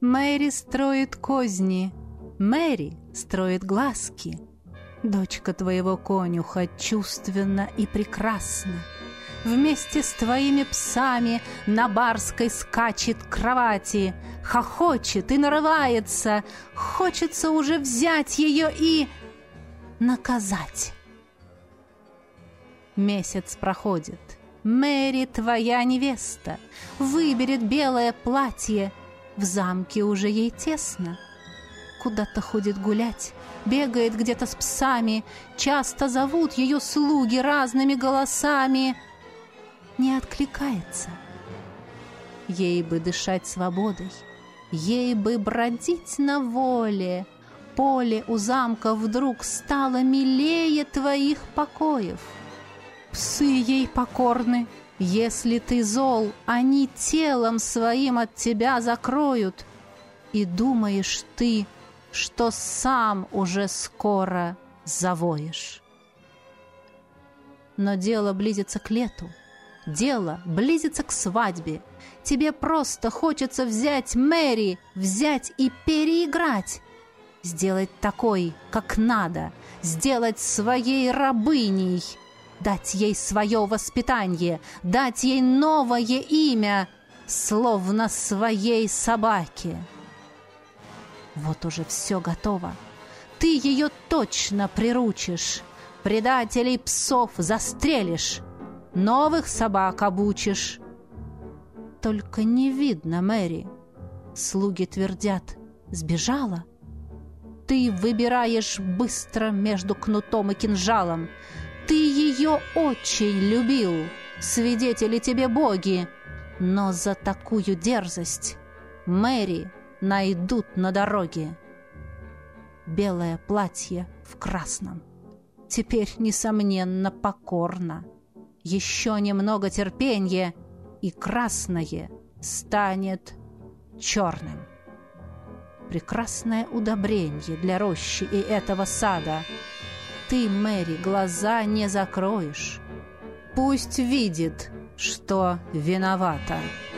Мэри строит козни, Мэри строит глазки. Дочка твоего конюха чувственна и прекрасна. Вместе с твоими псами на барской скачет кровати, хохочет и нарывается. Хочется уже взять ее и наказать. Месяц проходит. Мэри, твоя невеста, выберет белое платье. В замке уже ей тесно. Куда-то ходит гулять, бегает где-то с псами. Часто зовут ее слуги разными голосами. Не откликается. Ей бы дышать свободой, ей бы бродить на воле. Поле у замка вдруг стало милее твоих покоев. Псы ей покорны. Если ты зол, они телом своим от тебя закроют. И думаешь ты, что сам уже скоро завоешь. Но дело близится к лету. Дело близится к свадьбе. Тебе просто хочется взять Мэри, взять и переиграть. Сделать такой, как надо. Сделать своей рабыней. Дать ей свое воспитание. Дать ей новое имя, словно своей собаке. Вот уже все готово. Ты ее точно приручишь. Предателей псов застрелишь. Новых собак обучишь. Только не видно Мэри. Слуги твердят: сбежала. Ты выбираешь быстро между кнутом и кинжалом. Ты ее очень любил. Свидетели тебе боги. Но за такую дерзость Мэри найдут на дороге. Белое платье в красном. Теперь, несомненно, покорно. Еще немного терпенья, и красное станет черным. Прекрасное удобрение для рощи и этого сада. Ты, Мэри, глаза не закроешь. Пусть видит, что виновата.